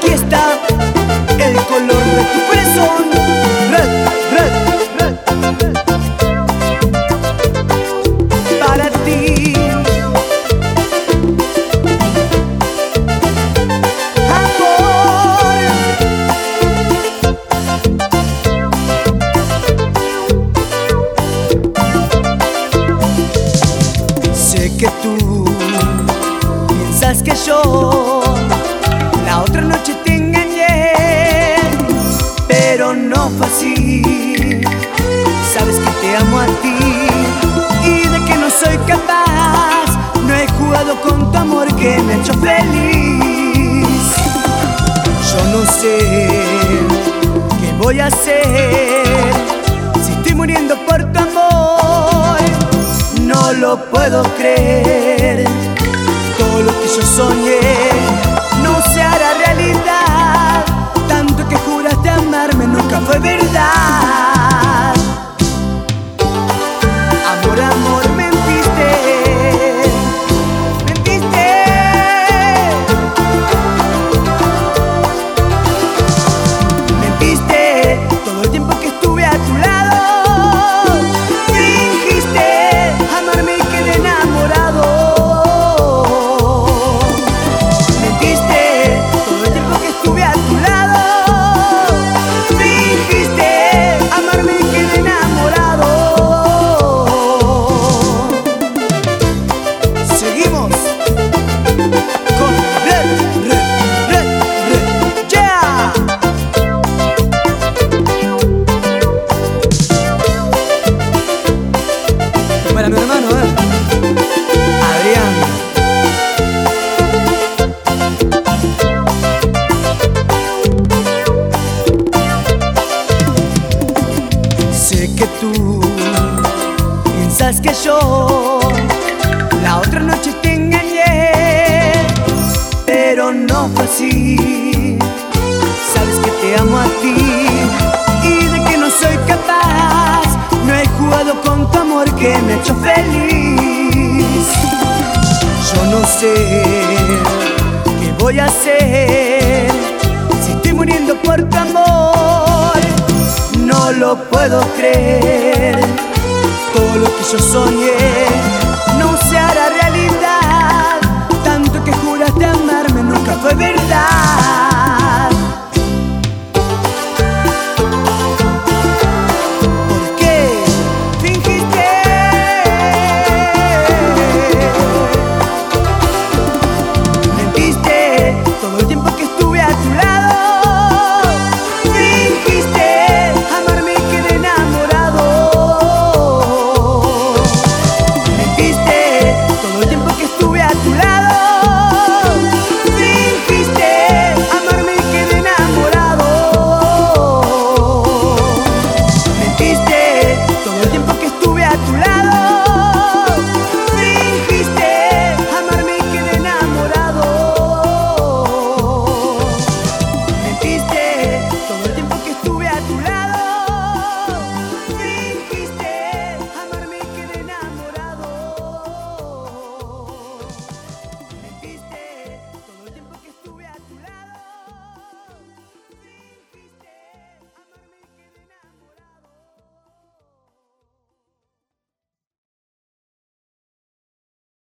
Aquí está el color de tu corazón. Red, red, red, red. Para ti. Amor. Sé que tú piensas que yo la otra noche te engañé, pero no fue así. Sabes que te amo a ti y de que no soy capaz. No he jugado con tu amor que me ha hecho feliz. Yo no sé qué voy a hacer si estoy muriendo por tu amor. No lo puedo creer. Todo lo que yo soñé no se hará realidad. Tanto que juraste amarme nunca fue verdad. Amor, amor, mentiste. Mentiste. Mentiste todo el tiempo que estuve a tu lado. Fingiste amarme y quedé enamorado. Para mi hermano, Adrián. Sé que tú piensas que yo la otra noche te engañé, pero no fue así. Sabes que te amo a ti y de que no soy capaz. No he jugado con tu amor que me ha hecho feliz. Yo no sé qué voy a hacer si estoy muriendo por tu amor. No lo puedo creer. Todo lo que yo soñé